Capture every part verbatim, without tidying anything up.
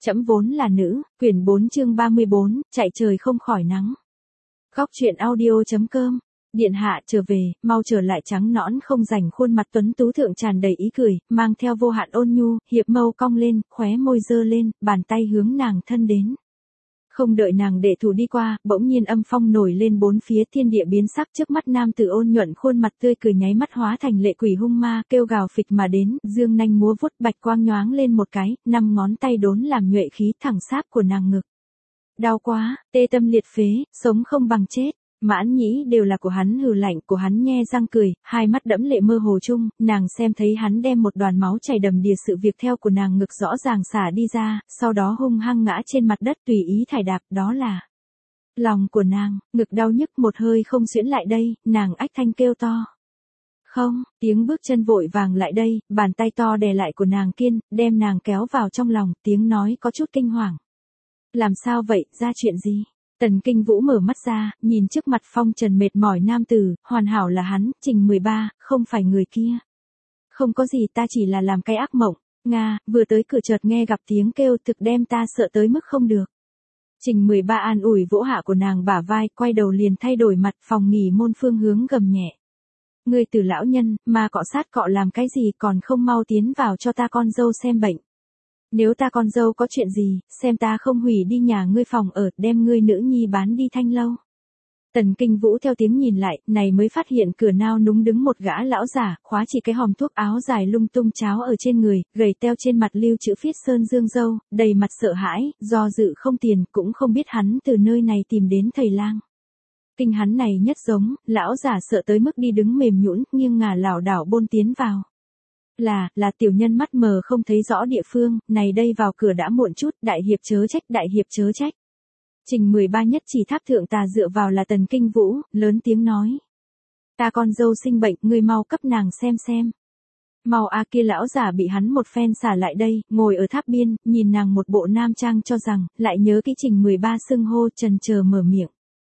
Trẫm vốn là nữ, quyển bốn chương ba mươi bốn, chạy trời không khỏi nắng. Góc truyện audio chấm com. Điện hạ trở về, mau trở lại. Trắng nõn không rảnh khuôn mặt tuấn tú thượng tràn đầy ý cười, mang theo vô hạn ôn nhu, hiệp mâu cong lên, khóe môi giơ lên, bàn tay hướng nàng thân đến. Không đợi nàng đệ thủ đi qua, bỗng nhiên âm phong nổi lên bốn phía, thiên địa biến sắc, trước mắt nam tử ôn nhuận khuôn mặt tươi cười nháy mắt hóa thành lệ quỷ hung ma, kêu gào phịch mà đến, dương nanh múa vuốt, bạch quang nhoáng lên một cái, năm ngón tay đốn làm nhuệ khí thẳng sáp của nàng ngực. Đau quá, tê tâm liệt phế, sống không bằng chết. Mãn nhĩ đều là của hắn, hừ lạnh của hắn nhe răng cười, hai mắt đẫm lệ mơ hồ chung, nàng xem thấy hắn đem một đoàn máu chảy đầm đìa sự việc theo của nàng ngực rõ ràng xả đi ra, sau đó hung hăng ngã trên mặt đất tùy ý thải đạp, đó là lòng của nàng, ngực đau nhức một hơi không xuyễn lại đây, nàng ách thanh kêu to. Không, tiếng bước chân vội vàng lại đây, bàn tay to đè lại của nàng kiên, đem nàng kéo vào trong lòng, tiếng nói có chút kinh hoàng. Làm sao vậy, ra chuyện gì? Tần Kinh Vũ mở mắt ra, nhìn trước mặt phong trần mệt mỏi nam tử, hoàn hảo là hắn, Trình mười ba, không phải người kia. Không có gì, ta chỉ là làm cái ác mộng. Nga, vừa tới cửa chợt nghe gặp tiếng kêu thực đem ta sợ tới mức không được. Trình mười ba an ủi vỗ hạ của nàng bả vai, quay đầu liền thay đổi mặt, phòng nghỉ môn phương hướng gầm nhẹ. Ngươi từ lão nhân, mà cọ sát cọ làm cái gì còn không mau tiến vào cho ta con dâu xem bệnh. Nếu ta con dâu có chuyện gì, xem ta không hủy đi nhà ngươi phòng ở, đem ngươi nữ nhi bán đi thanh lâu. Tần Kinh Vũ theo tiếng nhìn lại, này mới phát hiện cửa nao núng đứng một gã lão giả, khóa chỉ cái hòm thuốc, áo dài lung tung cháo ở trên người, gầy teo trên mặt lưu chữ viết sơn dương dâu, đầy mặt sợ hãi, do dự không tiền, cũng không biết hắn từ nơi này tìm đến thầy lang. Kinh hắn này nhất giống, lão giả sợ tới mức đi đứng mềm nhũn, nghiêng ngả lảo đảo bôn tiến vào. Là, là tiểu nhân mắt mờ không thấy rõ địa phương, này đây vào cửa đã muộn chút, đại hiệp chớ trách, đại hiệp chớ trách. Trình mười ba nhất chỉ tháp thượng tà dựa vào là Tần Kinh Vũ, lớn tiếng nói. Ta con dâu sinh bệnh, ngươi mau cấp nàng xem xem. Mau a kia lão giả bị hắn một phen xả lại đây, ngồi ở tháp biên, nhìn nàng một bộ nam trang cho rằng, lại nhớ cái Trình mười ba xưng hô trần chờ mở miệng.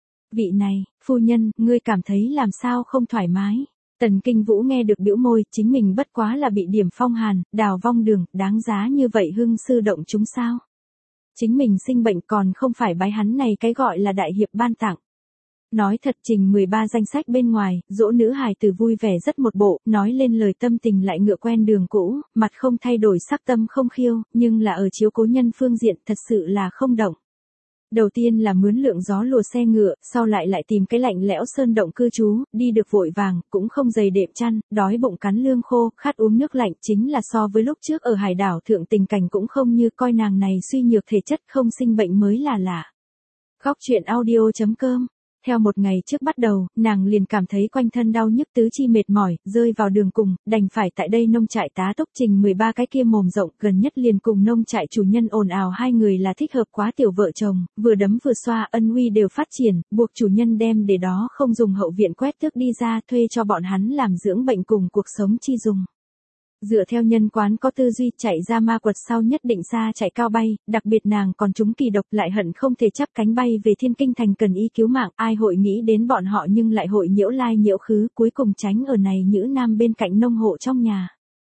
Vị này, phu nhân, ngươi cảm thấy làm sao không thoải mái. Tần Kinh Vũ nghe được bĩu môi, chính mình bất quá là bị điểm phong hàn, đào vong đường, đáng giá như vậy hưng sư động chúng sao. Chính mình sinh bệnh còn không phải bái hắn này cái gọi là đại hiệp ban tặng. Nói thật Trình mười ba danh sách bên ngoài, dỗ nữ hài tử vui vẻ rất một bộ, nói lên lời tâm tình lại ngựa quen đường cũ, mặt không thay đổi sắc tâm không khiêu, nhưng là ở chiếu cố nhân phương diện thật sự là không động. Đầu tiên là mướn lượng gió lùa xe ngựa, sau lại lại tìm cái lạnh lẽo sơn động cư trú, đi được vội vàng, cũng không dày đệm chăn, đói bụng cắn lương khô, khát uống nước lạnh, chính là so với lúc trước ở hải đảo thượng tình cảnh cũng không như coi nàng này suy nhược thể chất không sinh bệnh mới là lạ. Góc truyện audio chấm com. Theo một ngày trước bắt đầu, nàng liền cảm thấy quanh thân đau nhức tứ chi mệt mỏi, rơi vào đường cùng, đành phải tại đây nông trại tá túc. Trình mười ba cái kia mồm rộng, gần nhất liền cùng nông trại chủ nhân ồn ào hai người là thích hợp quá tiểu vợ chồng, vừa đấm vừa xoa ân uy đều phát triển, buộc chủ nhân đem để đó không dùng hậu viện quét tước đi ra thuê cho bọn hắn làm dưỡng bệnh cùng cuộc sống chi dùng. Dựa theo nhân quán có tư duy chạy ra ma quật sau nhất định xa chạy cao bay, đặc biệt nàng còn trúng kỳ độc lại hận không thể chắp cánh bay về thiên kinh thành cần ý cứu mạng, ai hội nghĩ đến bọn họ nhưng lại hội nhiễu lai nhiễu khứ, cuối cùng tránh ở này nhữ nam bên cạnh nông hộ trong nhà.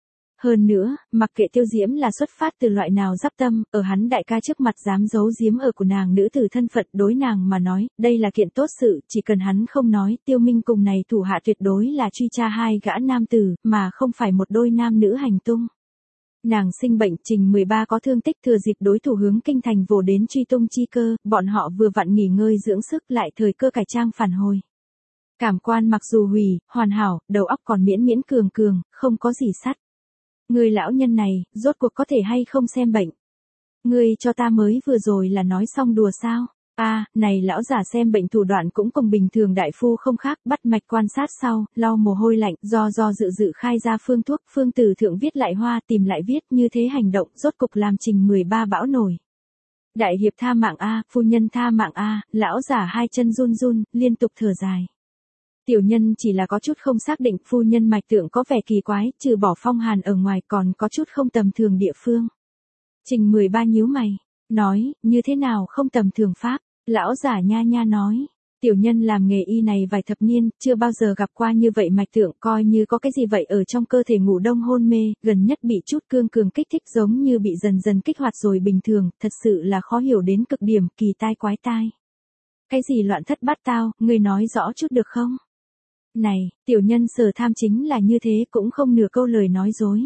Hơn nữa, mặc kệ Tiêu Diễm là xuất phát từ loại nào giáp tâm, ở hắn đại ca trước mặt dám giấu giếm ở của nàng nữ tử thân phận, đối nàng mà nói, đây là kiện tốt sự, chỉ cần hắn không nói, Tiêu Minh cùng này thủ hạ tuyệt đối là truy tra hai gã nam tử, mà không phải một đôi nam nữ hành tung. Nàng sinh bệnh, Trình mười ba có thương tích, thừa dịp đối thủ hướng kinh thành vồ đến truy tung chi cơ, bọn họ vừa vặn nghỉ ngơi dưỡng sức lại thời cơ cải trang phản hồi. Cảm quan mặc dù hủy, hoàn hảo, đầu óc còn miễn miễn cường cường, không có gì sắt. Người lão nhân này, rốt cuộc có thể hay không xem bệnh? Ngươi cho ta mới vừa rồi là nói xong đùa sao? A, à, này lão giả xem bệnh thủ đoạn cũng cùng bình thường đại phu không khác, bắt mạch quan sát sau, lau mồ hôi lạnh, do do dự dự khai ra phương thuốc, phương từ thượng viết lại hoa, tìm lại viết, như thế hành động, rốt cục làm Trình mười ba bão nổi. Đại hiệp tha mạng a, phu nhân tha mạng a, lão giả hai chân run run, liên tục thở dài. Tiểu nhân chỉ là có chút không xác định, phu nhân mạch tượng có vẻ kỳ quái, trừ bỏ phong hàn ở ngoài còn có chút không tầm thường địa phương. Trình mười ba nhíu mày, nói, như thế nào không tầm thường pháp, lão giả nha nha nói, Tiểu nhân làm nghề y này vài thập niên, chưa bao giờ gặp qua như vậy mạch tượng, coi như có cái gì vậy ở trong cơ thể ngủ đông hôn mê, gần nhất bị chút cương cường kích thích giống như bị dần dần kích hoạt rồi bình thường, thật sự là khó hiểu đến cực điểm, kỳ tai quái tai. Cái gì loạn thất bát tao, ngươi nói rõ chút được không? Này, tiểu nhân Sở Tham chính là như thế, cũng không nửa câu lời nói dối.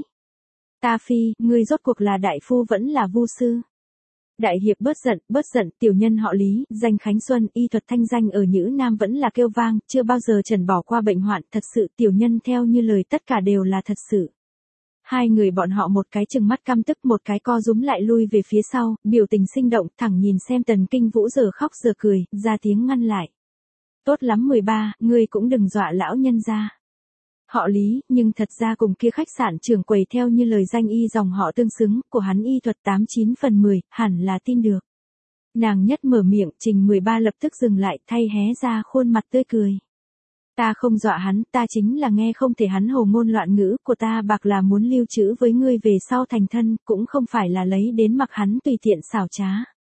Ta phi, ngươi rốt cuộc là đại phu vẫn là vu sư. Đại hiệp bớt giận, bớt giận, tiểu nhân họ Lý, danh Khánh Xuân, y thuật thanh danh ở Nhữ Nam vẫn là kêu vang, chưa bao giờ trần bỏ qua bệnh hoạn, thật sự tiểu nhân theo như lời tất cả đều là thật sự. Hai người bọn họ một cái trừng mắt căm tức, một cái co rúm lại lui về phía sau, biểu tình sinh động, thẳng nhìn xem Tần Kinh Vũ giờ khóc giờ cười, ra tiếng ngăn lại. Tốt lắm mười ba, ngươi cũng đừng dọa lão nhân ra. Họ Lý, nhưng thật ra cùng kia khách sạn trưởng quầy theo như lời danh y dòng họ tương xứng, của hắn y thuật tám chín phần mười, hẳn là tin được. Nàng nhất mở miệng, Trình mười ba lập tức dừng lại, thay hé ra khuôn mặt tươi cười. Ta không dọa hắn, ta chính là nghe không thể hắn hồ ngôn loạn ngữ, của ta bạc là muốn lưu trữ với ngươi về sau thành thân, cũng không phải là lấy đến mặc hắn tùy tiện xảo trá.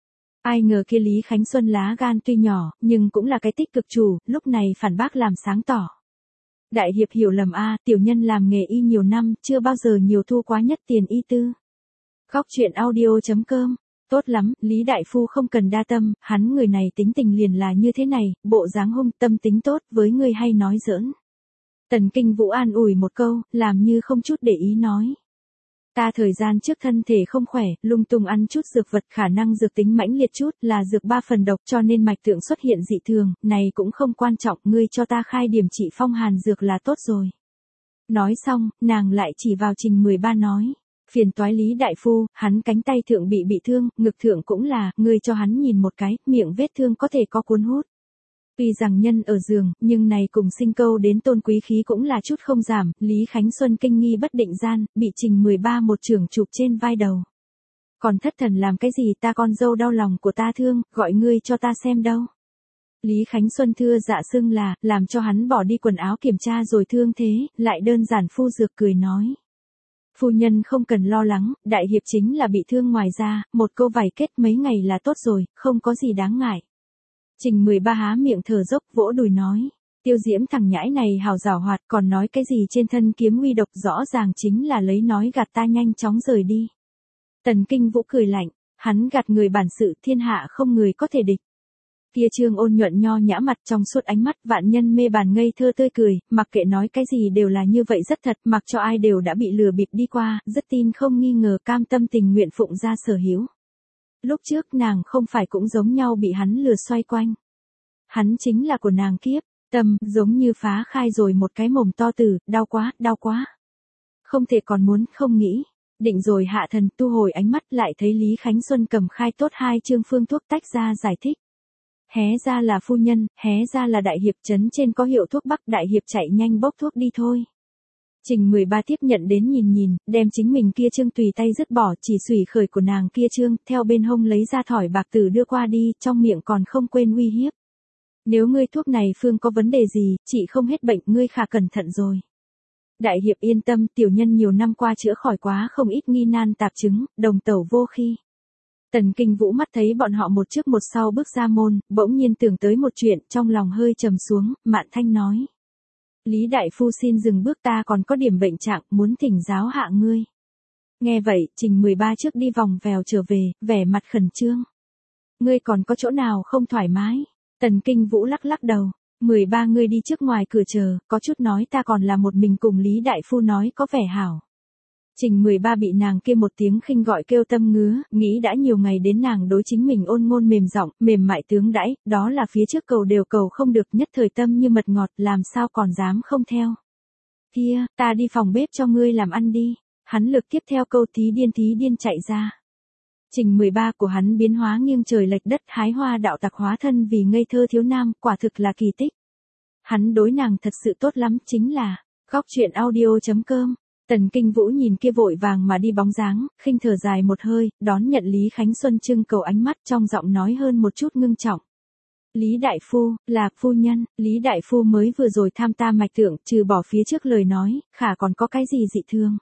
Ai ngờ kia Lý Khánh Xuân lá gan tuy nhỏ, nhưng cũng là cái tích cực chủ, lúc này phản bác làm sáng tỏ. Đại hiệp hiểu lầm a, tiểu nhân làm nghề y nhiều năm, chưa bao giờ nhiều thu quá nhất tiền y tư. Góc truyện audio chấm com. Tốt lắm, Lý đại phu không cần đa tâm, hắn người này tính tình liền là như thế này, bộ dáng hung, tâm tính tốt, với người hay nói giỡn. Tần Kinh Vũ an ủi một câu, làm như không chút để ý nói. Ta thời gian trước thân thể không khỏe, lung tung ăn chút dược vật, khả năng dược tính mãnh liệt chút, là dược ba phần độc, cho nên mạch tượng xuất hiện dị thường, này cũng không quan trọng, ngươi cho ta khai điểm trị phong hàn dược là tốt rồi. Nói xong, nàng lại chỉ vào Trình mười ba nói, phiền toái Lý đại phu, hắn cánh tay thượng bị bị thương, ngực thượng cũng là, ngươi cho hắn nhìn một cái, miệng vết thương có thể có cuốn hút. Tuy rằng nhân ở giường, nhưng này cùng sinh câu đến tôn quý khí cũng là chút không giảm, Lý Khánh Xuân kinh nghi bất định gian, bị Trình mười ba một chưởng chụp trên vai đầu. Còn thất thần làm cái gì, ta con dâu đau lòng của ta thương, gọi ngươi cho ta xem đâu. Lý Khánh Xuân thưa dạ xưng là, làm cho hắn bỏ đi quần áo kiểm tra rồi thương thế, lại đơn giản phu dược cười nói. Phu nhân không cần lo lắng, đại hiệp chính là bị thương ngoài ra, một câu vải kết mấy ngày là tốt rồi, không có gì đáng ngại. Trình mười ba há miệng thở dốc vỗ đùi nói, Tiêu Diễm thằng nhãi này hào giảo hoạt, còn nói cái gì trên thân kiếm uy độc, rõ ràng chính là lấy nói gạt ta, nhanh chóng rời đi. Tần Kinh Vũ cười lạnh, hắn gạt người bản sự, thiên hạ không người có thể địch. Kia Trương ôn nhuận nho nhã mặt trong suốt ánh mắt, vạn nhân mê bàn ngây thơ tươi cười, mặc kệ nói cái gì đều là như vậy rất thật, mặc cho ai đều đã bị lừa bịp đi qua, rất tin không nghi ngờ, cam tâm tình nguyện phụng ra sở hữu. Lúc trước nàng không phải cũng giống nhau bị hắn lừa xoay quanh. Hắn chính là của nàng kiếp, tâm, giống như phá khai rồi một cái mồm to tử, đau quá, đau quá. Không thể còn muốn, không nghĩ. Định rồi hạ thần tu hồi ánh mắt lại thấy Lý Khánh Xuân cầm khai tốt hai chương phương thuốc tách ra giải thích. Hé ra là phu nhân, hé ra là đại hiệp, trấn trên có hiệu thuốc bắc, đại hiệp chạy nhanh bốc thuốc đi thôi. Trình mười ba tiếp nhận đến nhìn nhìn, đem chính mình kia trương tùy tay dứt bỏ, chỉ xủy khởi của nàng kia trương, theo bên hông lấy ra thỏi bạc tử đưa qua đi, trong miệng còn không quên uy hiếp. Nếu ngươi thuốc này phương có vấn đề gì, chị không hết bệnh, ngươi khả cẩn thận rồi. Đại hiệp yên tâm, tiểu nhân nhiều năm qua chữa khỏi quá không ít nghi nan tạp chứng, đồng tẩu vô khi. Tần Kinh Vũ mắt thấy bọn họ một trước một sau bước ra môn, bỗng nhiên tưởng tới một chuyện, trong lòng hơi trầm xuống, mạn thanh nói. Lý đại phu xin dừng bước, ta còn có điểm bệnh trạng, muốn thỉnh giáo hạ ngươi. Nghe vậy, Trình mười ba trước đi vòng vèo trở về, vẻ mặt khẩn trương. Ngươi còn có chỗ nào không thoải mái? Tần Kinh Vũ lắc lắc đầu. mười ba ngươi đi trước ngoài cửa chờ, có chút nói ta còn là một mình cùng Lý đại phu nói có vẻ hảo. Trình mười ba bị nàng kia một tiếng khinh gọi kêu tâm ngứa, nghĩ đã nhiều ngày đến nàng đối chính mình ôn ngôn mềm giọng, mềm mại tướng đãi, đó là phía trước cầu đều cầu không được, nhất thời tâm như mật ngọt, làm sao còn dám không theo. Kia, ta đi phòng bếp cho ngươi làm ăn đi. Hắn lực tiếp theo câu thí điên thí điên chạy ra. Trình mười ba của hắn biến hóa nghiêng trời lệch đất, hái hoa đạo tặc hóa thân vì ngây thơ thiếu nam, quả thực là kỳ tích. Hắn đối nàng thật sự tốt lắm, chính là, góc truyện audio chấm com. Tần Kinh Vũ nhìn kia vội vàng mà đi bóng dáng, khinh thở dài một hơi, đón nhận Lý Khánh Xuân trưng cầu ánh mắt, trong giọng nói hơn một chút ngưng trọng. Lý đại phu, là phu nhân, Lý đại phu mới vừa rồi tham ta mạch tượng, trừ bỏ phía trước lời nói, khả còn có cái gì dị thương.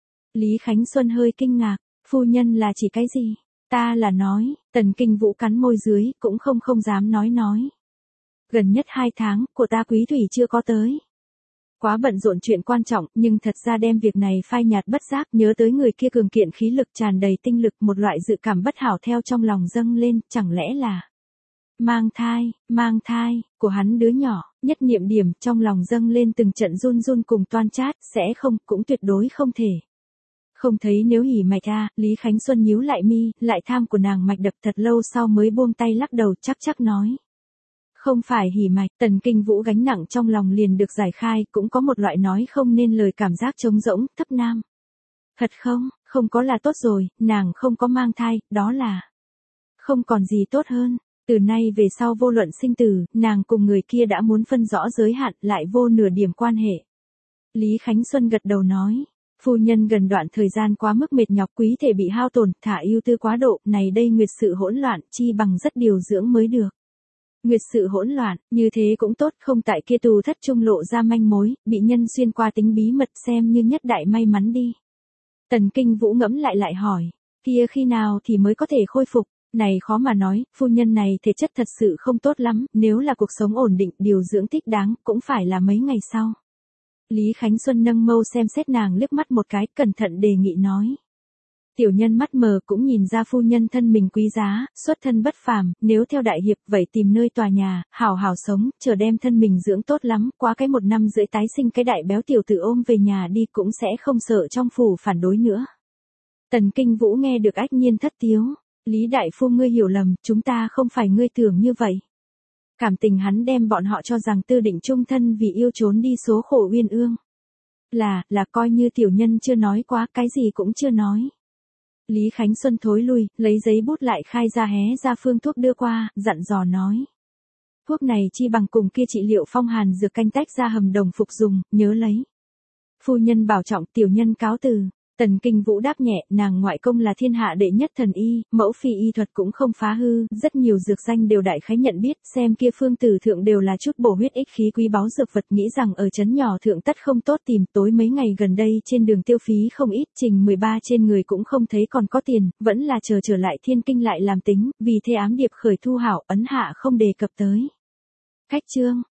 Lý Khánh Xuân hơi kinh ngạc, phu nhân là chỉ cái gì? Ta là nói, Tần Kinh Vũ cắn môi dưới, cũng không không dám nói nói. Gần nhất hai tháng, của ta quý thủy chưa có tới. Quá bận rộn chuyện quan trọng, nhưng thật ra đem việc này phai nhạt bất giác, nhớ tới người kia cường kiện khí lực tràn đầy tinh lực, một loại dự cảm bất hảo theo trong lòng dâng lên, chẳng lẽ là mang thai, mang thai, của hắn đứa nhỏ, nhất niệm điểm, trong lòng dâng lên từng trận run run cùng toan chát, sẽ không, cũng tuyệt đối không thể. Không thấy nếu hỉ mạch a, Lý Khánh Xuân nhíu lại mi, lại tham của nàng mạch đập thật lâu sau mới buông tay lắc đầu chắc chắc nói. Không phải hỉ mạch, Tần Kinh Vũ gánh nặng trong lòng liền được giải khai, cũng có một loại nói không nên lời cảm giác trống rỗng, thấp nam. Thật không, không có là tốt rồi, nàng không có mang thai, đó là không còn gì tốt hơn. Từ nay về sau vô luận sinh tử, nàng cùng người kia đã muốn phân rõ giới hạn, lại vô nửa điểm quan hệ. Lý Khánh Xuân gật đầu nói. Phu nhân gần đoạn thời gian quá mức mệt nhọc, quý thể bị hao tổn, thả ưu tư quá độ, này đây nguyệt sự hỗn loạn, chi bằng rất điều dưỡng mới được. Nguyệt sự hỗn loạn, như thế cũng tốt, không tại kia tù thất trung lộ ra manh mối, bị nhân xuyên qua tính bí mật xem như nhất đại may mắn đi. Tần Kinh Vũ ngẫm lại lại hỏi, kia khi nào thì mới có thể khôi phục, này khó mà nói, phu nhân này thể chất thật sự không tốt lắm, nếu là cuộc sống ổn định, điều dưỡng thích đáng, cũng phải là mấy ngày sau. Lý Khánh Xuân nâng mâu xem xét nàng liếc mắt một cái, cẩn thận đề nghị nói. Tiểu nhân mắt mờ cũng nhìn ra phu nhân thân mình quý giá, xuất thân bất phàm, nếu theo đại hiệp vậy tìm nơi tòa nhà, hảo hảo sống, chờ đem thân mình dưỡng tốt lắm, qua cái một năm rưỡi tái sinh cái đại béo tiểu tử ôm về nhà đi cũng sẽ không sợ trong phủ phản đối nữa. Tần Kinh Vũ nghe được ách nhiên thất tiếu, Lý đại phu ngươi hiểu lầm, chúng ta không phải ngươi tưởng như vậy. Cảm tình hắn đem bọn họ cho rằng tư định chung thân vì yêu trốn đi số khổ uyên ương. Là, là coi như tiểu nhân chưa nói quá, cái gì cũng chưa nói. Lý Khánh Xuân thối lui, lấy giấy bút lại khai ra hé ra phương thuốc đưa qua, dặn dò nói. Thuốc này chi bằng cùng kia trị liệu phong hàn dược canh tách ra hầm đồng phục dùng, nhớ lấy. Phu nhân bảo trọng, tiểu nhân cáo từ. Tần Kinh Vũ đáp nhẹ, nàng ngoại công là thiên hạ đệ nhất thần y, mẫu phi y thuật cũng không phá hư, rất nhiều dược danh đều đại khái nhận biết, xem kia phương tử thượng đều là chút bổ huyết ích khí quý báu dược vật, nghĩ rằng ở trấn nhỏ thượng tất không tốt tìm, tối mấy ngày gần đây trên đường tiêu phí không ít, trình mười ba trên người cũng không thấy còn có tiền, vẫn là chờ trở lại thiên kinh lại làm tính, vì thế ám điệp khởi thu hảo, ấn hạ không đề cập tới. Cách chương